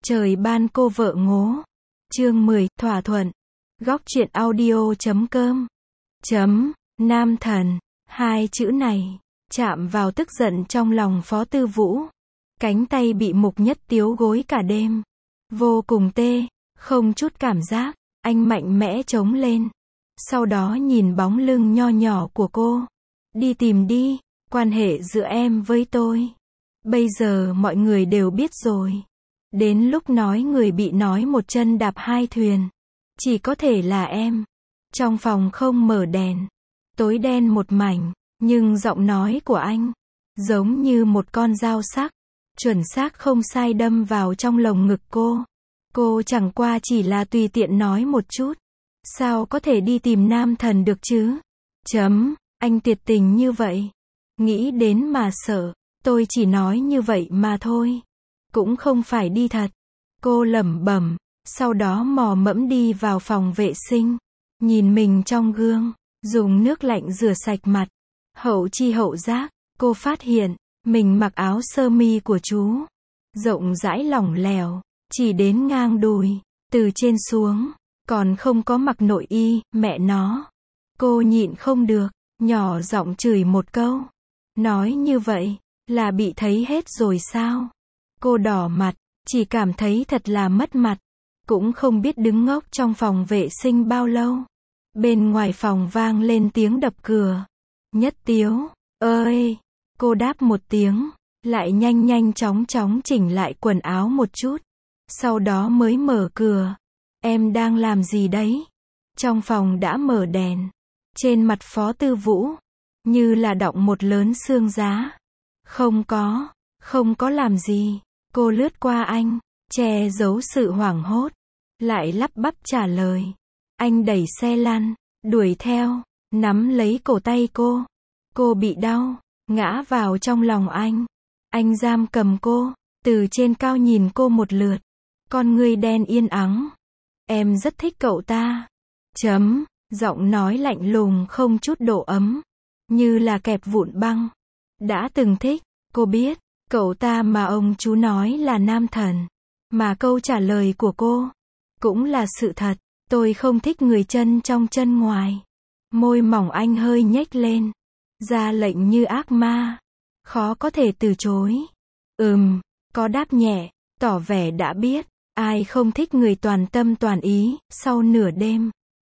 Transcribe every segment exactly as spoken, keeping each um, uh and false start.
Trời ban cô vợ ngố. Chương mười, thỏa thuận. Góc truyện audio chấm com. Chấm, nam thần. Hai chữ này, chạm vào tức giận trong lòng Phó Tư Vũ. Cánh tay bị Mục Nhất Tiếu gối cả đêm. Vô cùng tê, không chút cảm giác, anh mạnh mẽ chống lên. Sau đó nhìn bóng lưng nho nhỏ của cô. Đi tìm đi, quan hệ giữa em với tôi. Bây giờ mọi người đều biết rồi. Đến lúc nói người bị nói một chân đạp hai thuyền. Chỉ có thể là em. Trong phòng không mở đèn. Tối đen một mảnh, nhưng giọng nói của anh giống như một con dao sắc, chuẩn xác không sai đâm vào trong lồng ngực cô. Cô chẳng qua chỉ là tùy tiện nói một chút. Sao có thể đi tìm nam thần được chứ? Chấm, anh tuyệt tình như vậy. Nghĩ đến mà sợ, tôi chỉ nói như vậy mà thôi. Cũng không phải đi thật. Cô lẩm bẩm, sau đó mò mẫm đi vào phòng vệ sinh. Nhìn mình trong gương, dùng nước lạnh rửa sạch mặt. Hậu chi hậu giác, cô phát hiện, mình mặc áo sơ mi của chú. Rộng rãi lỏng lẻo, chỉ đến ngang đùi, từ trên xuống, còn không có mặc nội y, mẹ nó. Cô nhịn không được, nhỏ giọng chửi một câu. Nói như vậy, là bị thấy hết rồi sao? Cô đỏ mặt, chỉ cảm thấy thật là mất mặt. Cũng không biết đứng ngốc trong phòng vệ sinh bao lâu. Bên ngoài phòng vang lên tiếng đập cửa. Nhất Tiếu, ơi! Cô đáp một tiếng, lại nhanh nhanh chóng chóng chỉnh lại quần áo một chút. Sau đó mới mở cửa. Em đang làm gì đấy? Trong phòng đã mở đèn. Trên mặt Phó Tư Vũ, như là đọng một lớn xương giá. Không có, không có làm gì. Cô lướt qua anh, che giấu sự hoảng hốt. Lại lắp bắp trả lời. Anh đẩy xe lăn, đuổi theo, nắm lấy cổ tay cô. Cô bị đau, ngã vào trong lòng anh. Anh giam cầm cô, từ trên cao nhìn cô một lượt. Con ngươi đen yên ắng. Em rất thích cậu ta. Chấm, giọng nói lạnh lùng không chút độ ấm. Như là kẹp vụn băng. Đã từng thích, cô biết, cậu ta mà ông chú nói là nam thần. Mà câu trả lời của cô cũng là sự thật. Tôi không thích người chân trong chân ngoài. Môi mỏng anh hơi nhếch lên. Ra lệnh như ác ma. Khó có thể từ chối. Ừm, có đáp nhẹ, tỏ vẻ đã biết. Ai không thích người toàn tâm toàn ý. Sau nửa đêm,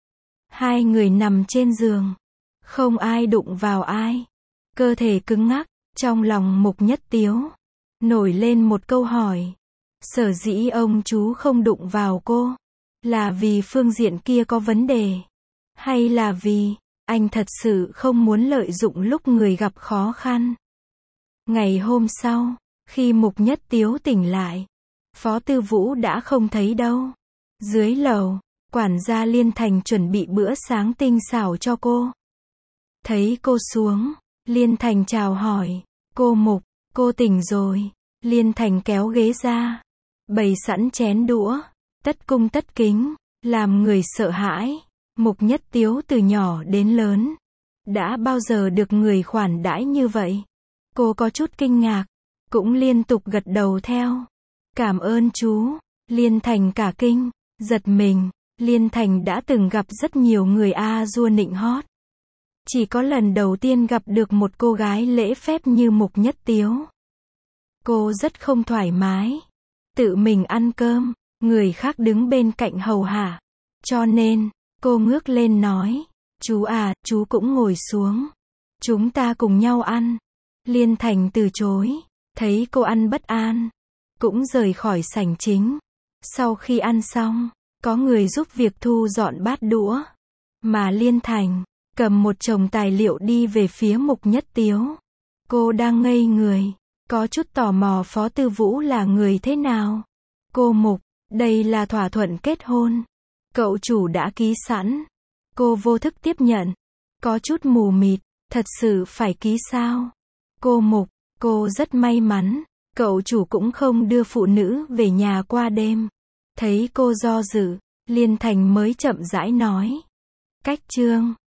hai người nằm trên giường. Không ai đụng vào ai. Cơ thể cứng ngắc. Trong lòng Mục Nhất Tiếu nổi lên một câu hỏi. Sở dĩ ông chú không đụng vào cô, là vì phương diện kia có vấn đề? Hay là vì anh thật sự không muốn lợi dụng lúc người gặp khó khăn? Ngày hôm sau, khi Mục Nhất Tiếu tỉnh lại, Phó Tư Vũ đã không thấy đâu. Dưới lầu, quản gia Liên Thành chuẩn bị bữa sáng tinh xảo cho cô. Thấy cô xuống, Liên Thành chào hỏi. Cô Mục, cô tỉnh rồi. Liên Thành kéo ghế ra, bày sẵn chén đũa, tất cung tất kính, làm người sợ hãi. Mục Nhất Tiếu từ nhỏ đến lớn, đã bao giờ được người khoản đãi như vậy? Cô có chút kinh ngạc, cũng liên tục gật đầu theo. Cảm ơn chú. Liên Thành cả kinh, giật mình. Liên Thành đã từng gặp rất nhiều người a dua nịnh hót. Chỉ có lần đầu tiên gặp được một cô gái lễ phép như Mục Nhất Tiếu. Cô rất không thoải mái. Tự mình ăn cơm, người khác đứng bên cạnh hầu hạ. Cho nên, cô ngước lên nói. Chú à, chú cũng ngồi xuống. Chúng ta cùng nhau ăn. Liên Thành từ chối. Thấy cô ăn bất an, cũng rời khỏi sảnh chính. Sau khi ăn xong, có người giúp việc thu dọn bát đũa. Mà Liên Thành cầm một chồng tài liệu đi về phía Mục Nhất Tiếu. Cô đang ngây người, có chút tò mò Phó Tư Vũ là người thế nào. Cô Mục, đây là thỏa thuận kết hôn. Cậu chủ đã ký sẵn. Cô vô thức tiếp nhận. Có chút mù mịt, thật sự phải ký sao? Cô Mục, cô rất may mắn. Cậu chủ cũng không đưa phụ nữ về nhà qua đêm. Thấy cô do dự, Liên Thành mới chậm rãi nói. Cách chương